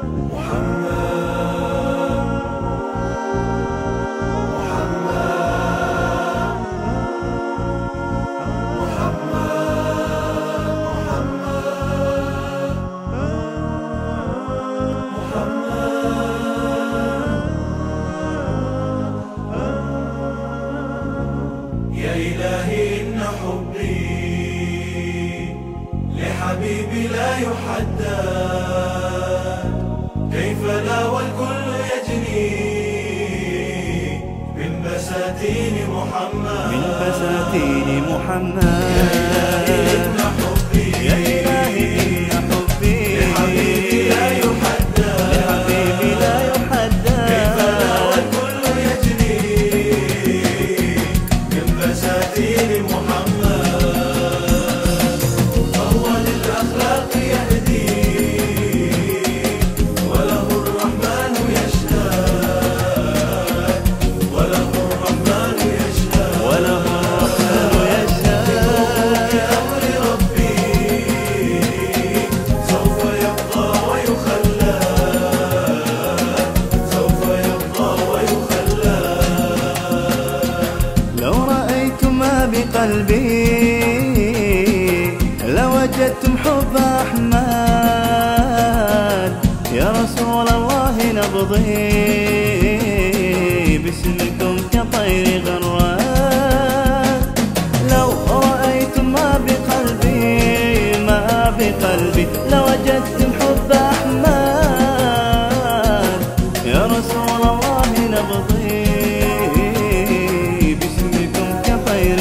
يا إلهي إن حبي لحبيبي لا يحدد، كيف لا والكل يجري من بساتين محمد، من بساتين محمد. يا إلهي إن حبي، يا إلهي إن حبي لحبيبي لا يحدد، لحبيبي لا يحدد، كيف لا والكل يجري من بساتين محمد. فهو للأخلاق يهدي وله الرحمن يشهد، وله الرحمن يشهد، وله الرحمن يشهد. بأمر ربي سوف يبقى ويخلد، سوف يبقى ويخلد. لو رأيتم ما بقلبي لوجدتم حب أحمد. يا رسول الله نبضي باسمكم كطير غراد. لو رأيتم ما بقلبي لوجدتم حب أحمد. يا رسول الله نبضي باسمكم كطير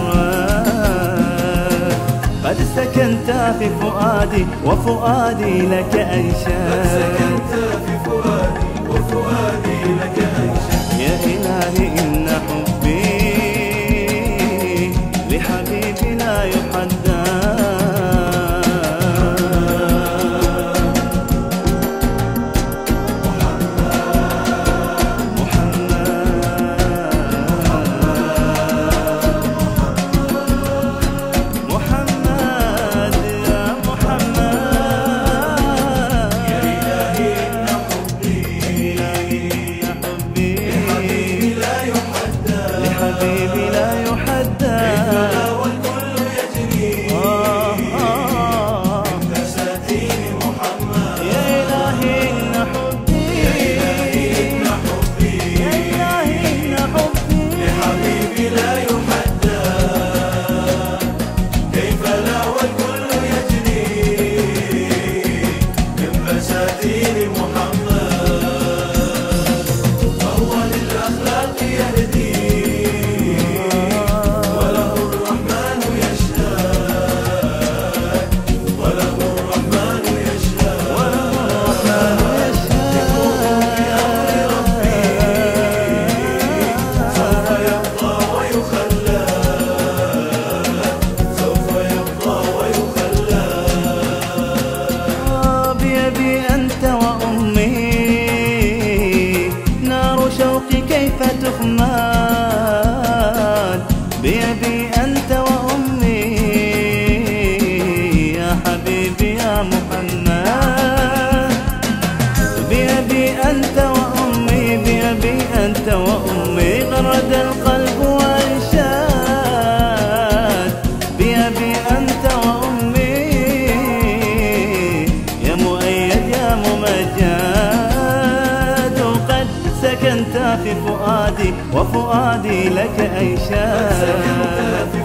غراد. قد سكنت في فؤادي وفؤادي لك أنشاد، سكنت في فؤادي وفؤادي لك أنشد. يا إلهي إن حبي لحبيبي لا يحدد. حبيبي لا يحدد، كيف لا والكل يجري من بساتين محمد. يا إلهي إن حبي، يا إلهي إن حبي، يا إلهي إن حبي لحبيبي لا يحدد، كيف لا والكل يجري من بساتين محمد. فهو للأخلاق يهدي كيف تخماد. بيدي أنت وأمي يا حبيبي يا محمد. بيدي أنت وأمي، بيدي أنت وأمي غرد القلب وانشاد. بيدي أنت وأمي يا مؤيد يا ممجد. وقد سكنت في فؤادي وفؤادي لك أنشاد.